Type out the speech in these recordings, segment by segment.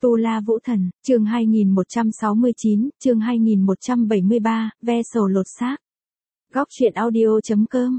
Tu La Vũ Thần, chương 2169, chương 2173, ve sầu lột xác. Góc truyện audio.com.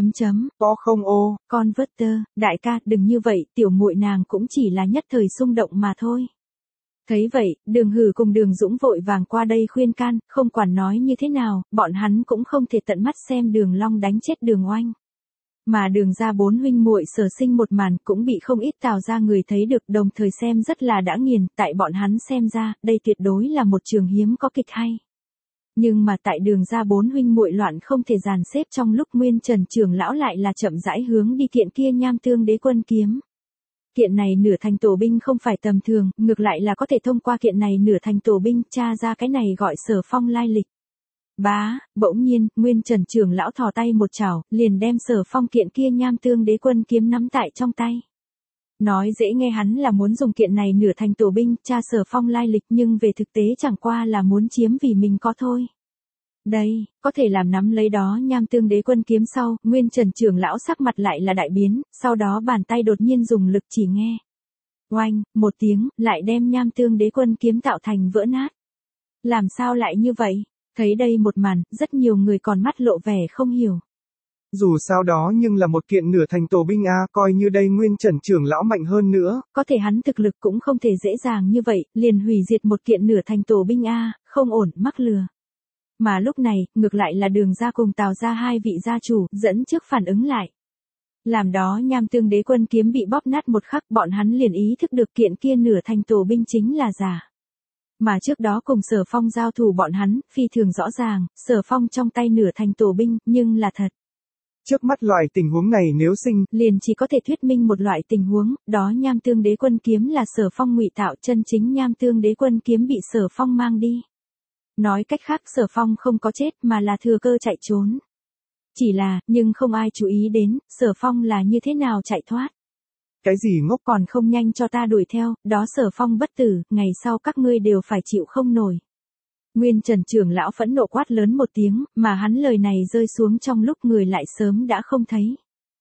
Có không ô. Converter, đại ca, đừng như vậy, tiểu muội nàng cũng chỉ là nhất thời xung động mà thôi. Thấy vậy, Đường Hử cùng Đường Dũng vội vàng qua đây khuyên can, không quản nói như thế nào, bọn hắn cũng không thể tận mắt xem Đường Long đánh chết Đường Oanh. Mà Đường gia bốn huynh muội sở sinh một màn cũng bị không ít Tào gia người thấy được, đồng thời xem rất là đã nghiền, tại bọn hắn xem ra, đây tuyệt đối là một trường hiếm có kịch hay. Nhưng mà tại Đường gia bốn huynh muội loạn không thể dàn xếp trong lúc Nguyên Trần trưởng lão lại là chậm rãi hướng đi kiện kia Nham Tương Đế Quân kiếm. Kiện này nửa thành tổ binh không phải tầm thường, ngược lại là có thể thông qua kiện này nửa thành tổ binh tra ra cái này gọi Sở Phong lai lịch. Bỗng nhiên, Nguyên Trần trưởng lão thò tay một chảo, liền đem Sở Phong kiện kia Nham Tương Đế Quân kiếm nắm tại trong tay. Nói dễ nghe hắn là muốn dùng kiện này nửa thành tổ binh tra Sở Phong lai lịch, nhưng về thực tế chẳng qua là muốn chiếm vì mình có thôi. Đây, có thể làm nắm lấy đó Nham Tương Đế Quân kiếm sau, Nguyên Trần trưởng lão sắc mặt lại là đại biến, sau đó bàn tay đột nhiên dùng lực chỉ nghe. Oanh, một tiếng, lại đem Nham Tương Đế Quân kiếm tạo thành vỡ nát. Làm sao lại như vậy? Thấy đây một màn, rất nhiều người còn mắt lộ vẻ không hiểu. Dù sao đó nhưng là một kiện nửa thành tổ binh a, coi như đây Nguyên Trần trưởng lão mạnh hơn nữa. Có thể hắn thực lực cũng không thể dễ dàng như vậy, liền hủy diệt một kiện nửa thành tổ binh a, không ổn, mắc lừa. Mà lúc này, ngược lại là Đường gia cùng Tào gia hai vị gia chủ, dẫn trước phản ứng lại. Làm đó Nham Tương Đế Quân kiếm bị bóp nát một khắc, bọn hắn liền ý thức được kiện kia nửa thành tổ binh chính là giả. Mà trước đó cùng Sở Phong giao thủ bọn hắn, phi thường rõ ràng, Sở Phong trong tay nửa thành tổ binh, nhưng là thật. Trước mắt loại tình huống này nếu sinh, liền chỉ có thể thuyết minh một loại tình huống, đó Nham Tương Đế Quân kiếm là Sở Phong ngụy tạo, chân chính Nham Tương Đế Quân kiếm bị Sở Phong mang đi. Nói cách khác Sở Phong không có chết mà là thừa cơ chạy trốn. Chỉ là, nhưng không ai chú ý đến, Sở Phong là như thế nào chạy thoát. Cái gì ngốc, còn không nhanh cho ta đuổi theo, đó Sở Phong bất tử, ngày sau các ngươi đều phải chịu không nổi. Nguyên Trần trưởng lão phẫn nộ quát lớn một tiếng, mà hắn lời này rơi xuống trong lúc người lại sớm đã không thấy.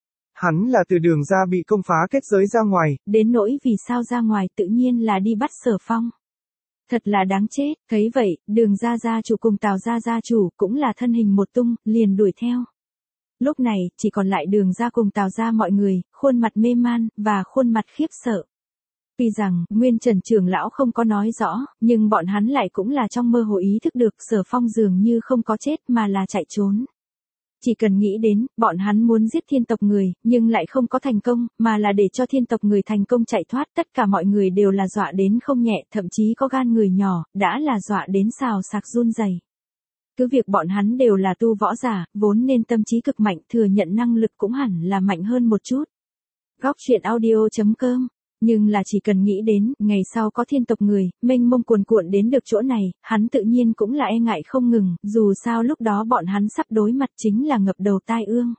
Hắn là từ Đường gia bị công phá kết giới ra ngoài. Đến nỗi vì sao ra ngoài tự nhiên là đi bắt Sở Phong. Thật là đáng chết, thấy vậy, Đường gia gia chủ cùng Tào gia gia chủ cũng là thân hình một tung, liền đuổi theo. Lúc này, chỉ còn lại Đường gia cùng Tào gia mọi người, khuôn mặt mê man, và khuôn mặt khiếp sợ. Tuy rằng, Nguyên Trần trưởng lão không có nói rõ, nhưng bọn hắn lại cũng là trong mơ hồ ý thức được Sở Phong dường như không có chết mà là chạy trốn. Chỉ cần nghĩ đến, bọn hắn muốn giết thiên tộc người, nhưng lại không có thành công, mà là để cho thiên tộc người thành công chạy thoát, tất cả mọi người đều là dọa đến không nhẹ, thậm chí có gan người nhỏ, đã là dọa đến xào xạc run rẩy. Cứ việc bọn hắn đều là tu võ giả, vốn nên tâm trí cực mạnh, thừa nhận năng lực cũng hẳn là mạnh hơn một chút. Góc truyện audio.com. Nhưng là chỉ cần nghĩ đến, ngày sau có thiên tộc người, mênh mông cuồn cuộn đến được chỗ này, hắn tự nhiên cũng là e ngại không ngừng, dù sao lúc đó bọn hắn sắp đối mặt chính là ngập đầu tai ương.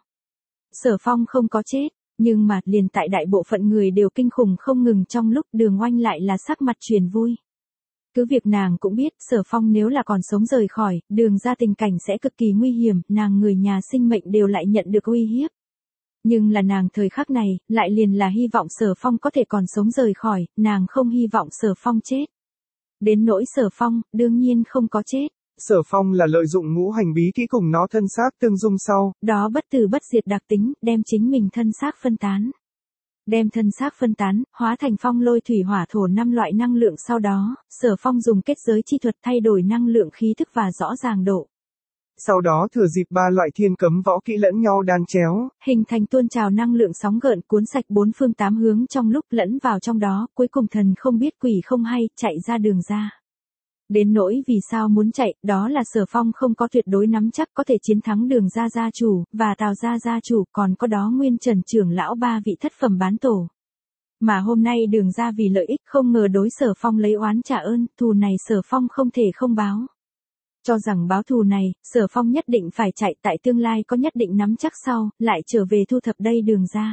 Sở Phong không có chết, nhưng mà liền tại đại bộ phận người đều kinh khủng không ngừng trong lúc Đường Oanh lại là sắc mặt truyền vui. Cứ việc nàng cũng biết, Sở Phong nếu là còn sống rời khỏi, Đường gia tình cảnh sẽ cực kỳ nguy hiểm, nàng người nhà sinh mệnh đều lại nhận được uy hiếp. Nhưng là nàng thời khắc này, lại liền là hy vọng Sở Phong có thể còn sống rời khỏi, nàng không hy vọng Sở Phong chết. Đến nỗi Sở Phong, đương nhiên không có chết. Sở Phong là lợi dụng ngũ hành bí kỹ cùng nó thân xác tương dung sau. Đó bất tử bất diệt đặc tính, đem chính mình thân xác phân tán. Đem thân xác phân tán, hóa thành phong lôi thủy hỏa thổ 5 loại năng lượng sau đó, Sở Phong dùng kết giới chi thuật thay đổi năng lượng khí thức và rõ ràng độ. Sau đó thừa dịp 3 loại thiên cấm võ kỹ lẫn nhau đan chéo, hình thành tuôn trào năng lượng sóng gợn cuốn sạch bốn phương tám hướng trong lúc lẫn vào trong đó, cuối cùng thần không biết quỷ không hay, chạy ra Đường ra. Đến nỗi vì sao muốn chạy, đó là Sở Phong không có tuyệt đối nắm chắc có thể chiến thắng Đường gia gia chủ, và Tào gia gia chủ, còn có đó Nguyên Trần trưởng lão 3 vị thất phẩm bán tổ. Mà hôm nay Đường gia vì lợi ích không ngờ đối Sở Phong lấy oán trả ơn, thù này Sở Phong không thể không báo. Cho rằng báo thù này, Sở Phong nhất định phải chạy, tại tương lai có nhất định nắm chắc sau, lại trở về thu thập đây Đường ra.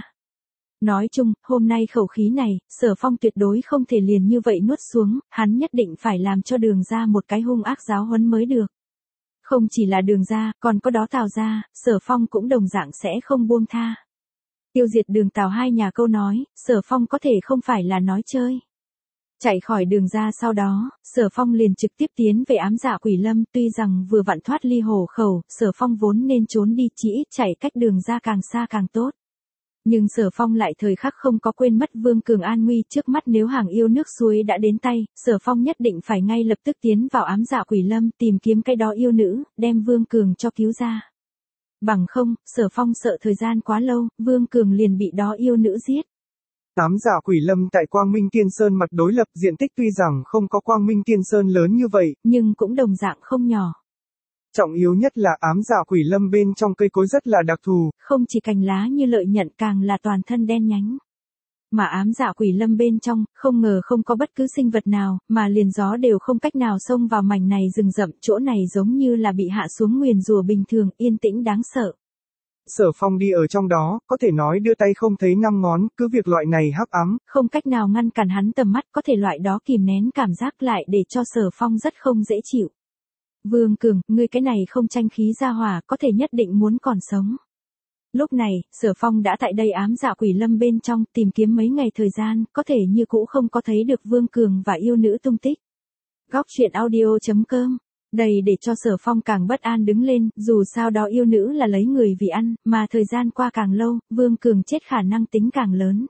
Nói chung, hôm nay khẩu khí này, Sở Phong tuyệt đối không thể liền như vậy nuốt xuống, hắn nhất định phải làm cho Đường ra một cái hung ác giáo huấn mới được. Không chỉ là Đường ra, còn có đó Tào ra, Sở Phong cũng đồng dạng sẽ không buông tha. Tiêu diệt Đường Tào hai nhà câu nói, Sở Phong có thể không phải là nói chơi. Chạy khỏi đường ra sau đó, Sở Phong liền trực tiếp tiến về ám dạ quỷ lâm, tuy rằng vừa vặn thoát ly hổ khẩu, Sở Phong vốn nên trốn đi, chỉ ít chạy cách đường ra càng xa càng tốt. Nhưng Sở Phong lại thời khắc không có quên mất Vương Cường an nguy, trước mắt nếu hàng yêu nước suối đã đến tay, Sở Phong nhất định phải ngay lập tức tiến vào ám dạ quỷ lâm, tìm kiếm cái đó yêu nữ, đem Vương Cường cho cứu ra. Bằng không, Sở Phong sợ thời gian quá lâu, Vương Cường liền bị đó yêu nữ giết. Ám dạ quỷ lâm tại Quang Minh Tiên Sơn mặt đối lập diện tích tuy rằng không có Quang Minh Tiên Sơn lớn như vậy, nhưng cũng đồng dạng không nhỏ. Trọng yếu nhất là ám dạ quỷ lâm bên trong cây cối rất là đặc thù. Không chỉ cành lá như lợi nhận, càng là toàn thân đen nhánh. Mà ám dạ quỷ lâm bên trong, không ngờ không có bất cứ sinh vật nào, mà liền gió đều không cách nào xông vào mảnh này rừng rậm, chỗ này giống như là bị hạ xuống nguyền rủa bình thường, yên tĩnh đáng sợ. Sở Phong đi ở trong đó, có thể nói đưa tay không thấy năm ngón, cứ việc loại này hắc ám, không cách nào ngăn cản hắn tầm mắt, có thể loại đó kìm nén cảm giác lại để cho Sở Phong rất không dễ chịu. Vương Cường, ngươi cái này không tranh khí ra hỏa, có thể nhất định muốn còn sống. Lúc này, Sở Phong đã tại đây ám dạ quỷ lâm bên trong, tìm kiếm mấy ngày thời gian, có thể như cũ không có thấy được Vương Cường và yêu nữ tung tích. Góc truyện audio.com. Đầy để cho Sở Phong càng bất an đứng lên, dù sao đó yêu nữ là lấy người vì ăn, mà thời gian qua càng lâu, Vương Cường chết khả năng tính càng lớn.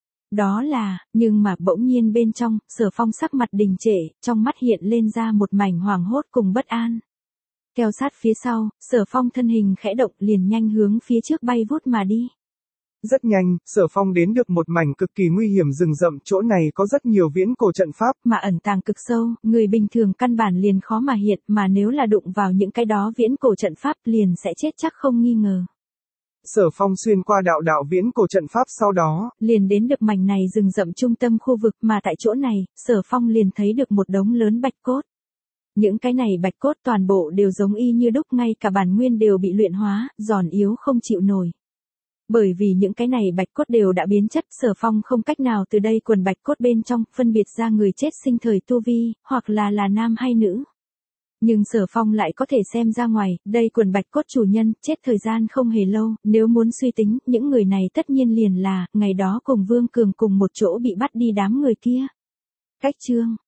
Đó là, nhưng mà bỗng nhiên bên trong, Sở Phong sắc mặt đình trệ, trong mắt hiện lên ra một mảnh hoảng hốt cùng bất an. Theo sát phía sau, Sở Phong thân hình khẽ động liền nhanh hướng phía trước bay vút mà đi. Rất nhanh, Sở Phong đến được một mảnh cực kỳ nguy hiểm rừng rậm, chỗ này có rất nhiều viễn cổ trận pháp, mà ẩn tàng cực sâu, người bình thường căn bản liền khó mà hiện, mà nếu là đụng vào những cái đó viễn cổ trận pháp liền sẽ chết chắc không nghi ngờ. Sở Phong xuyên qua đạo viễn cổ trận pháp sau đó, liền đến được mảnh này rừng rậm trung tâm khu vực, mà tại chỗ này, Sở Phong liền thấy được một đống lớn bạch cốt. Những cái này bạch cốt toàn bộ đều giống y như đúc, ngay cả bản nguyên đều bị luyện hóa, giòn yếu không chịu nổi. Bởi vì những cái này bạch cốt đều đã biến chất, Sở Phong không cách nào từ đây quần bạch cốt bên trong phân biệt ra người chết sinh thời tu vi, hoặc là nam hay nữ. Nhưng Sở Phong lại có thể xem ra ngoài, đây quần bạch cốt chủ nhân, chết thời gian không hề lâu, nếu muốn suy tính, những người này tất nhiên liền là, ngày đó cùng Vương Cường cùng một chỗ bị bắt đi đám người kia. Cách chương